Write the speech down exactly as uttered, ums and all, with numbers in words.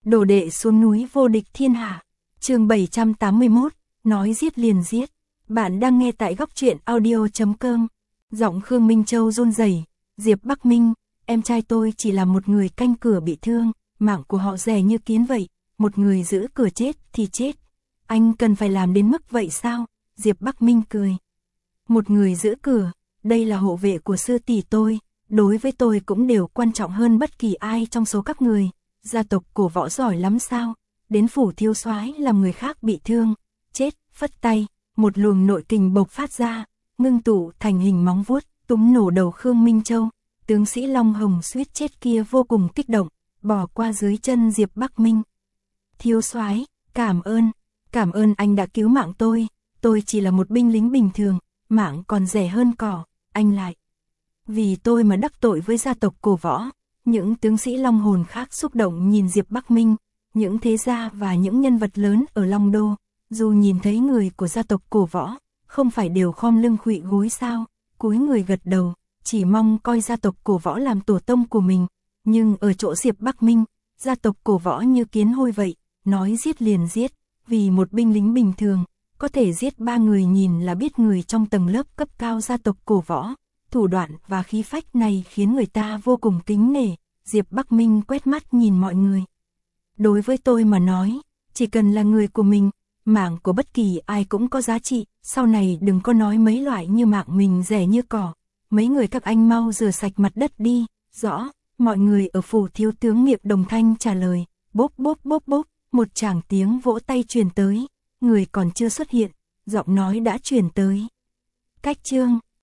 Đồ đệ xuống núi vô địch thiên hạ. Chương bảy trăm tám mươi mốt, nói giết liền giết. Bạn đang nghe tại góc truyện audio chấm com. Giọng Khương Minh Châu run rẩy. Diệp Bắc Minh, em trai tôi chỉ là một người canh cửa bị thương, mạng của họ rẻ như kiến vậy, một người giữ cửa chết thì chết. Anh cần phải làm đến mức vậy sao? Diệp Bắc Minh cười. Một người giữ cửa, đây là hộ vệ của sư tỷ tôi, đối với tôi cũng đều quan trọng hơn bất kỳ ai trong số các người. Gia tộc cổ Võ giỏi lắm sao? Đến phủ thiếu soái làm người khác bị thương, chết, phất tay, một luồng nội kình bộc phát ra, ngưng tụ thành hình móng vuốt, túm nổ đầu Khương Minh Châu. Tướng sĩ Long Hồng suýt chết kia vô cùng kích động, bỏ qua dưới chân Diệp Bắc Minh. Thiếu soái, cảm ơn, cảm ơn anh đã cứu mạng tôi, tôi chỉ là một binh lính bình thường, mạng còn rẻ hơn cỏ, anh lại. Vì tôi mà đắc tội với gia tộc cổ Võ. Những tướng sĩ Long hồn khác xúc động nhìn Diệp Bắc Minh, những thế gia và những nhân vật lớn ở Long Đô, dù nhìn thấy người của gia tộc cổ Võ, không phải đều khom lưng khuỵu gối sao, cúi người gật đầu, chỉ mong coi gia tộc cổ Võ làm tổ tông của mình. Nhưng ở chỗ Diệp Bắc Minh, gia tộc cổ Võ như kiến hôi vậy, nói giết liền giết, vì một binh lính bình thường, có thể giết ba người nhìn là biết người trong tầng lớp cấp cao gia tộc cổ Võ. Thủ đoạn và khí phách này khiến người ta vô cùng kính nể. Diệp Bắc Minh quét mắt nhìn mọi người. Đối với tôi mà nói, chỉ cần là người của mình, mạng của bất kỳ ai cũng có giá trị, sau này đừng có nói mấy loại như mạng mình rẻ như cỏ. Mấy người các anh mau rửa sạch mặt đất đi. Rõ, mọi người ở phủ thiếu tướng miệng đồng thanh trả lời. Bốp bốp bốp bốp, một tràng tiếng vỗ tay truyền tới. Người còn chưa xuất hiện, giọng nói đã truyền tới. Cách chương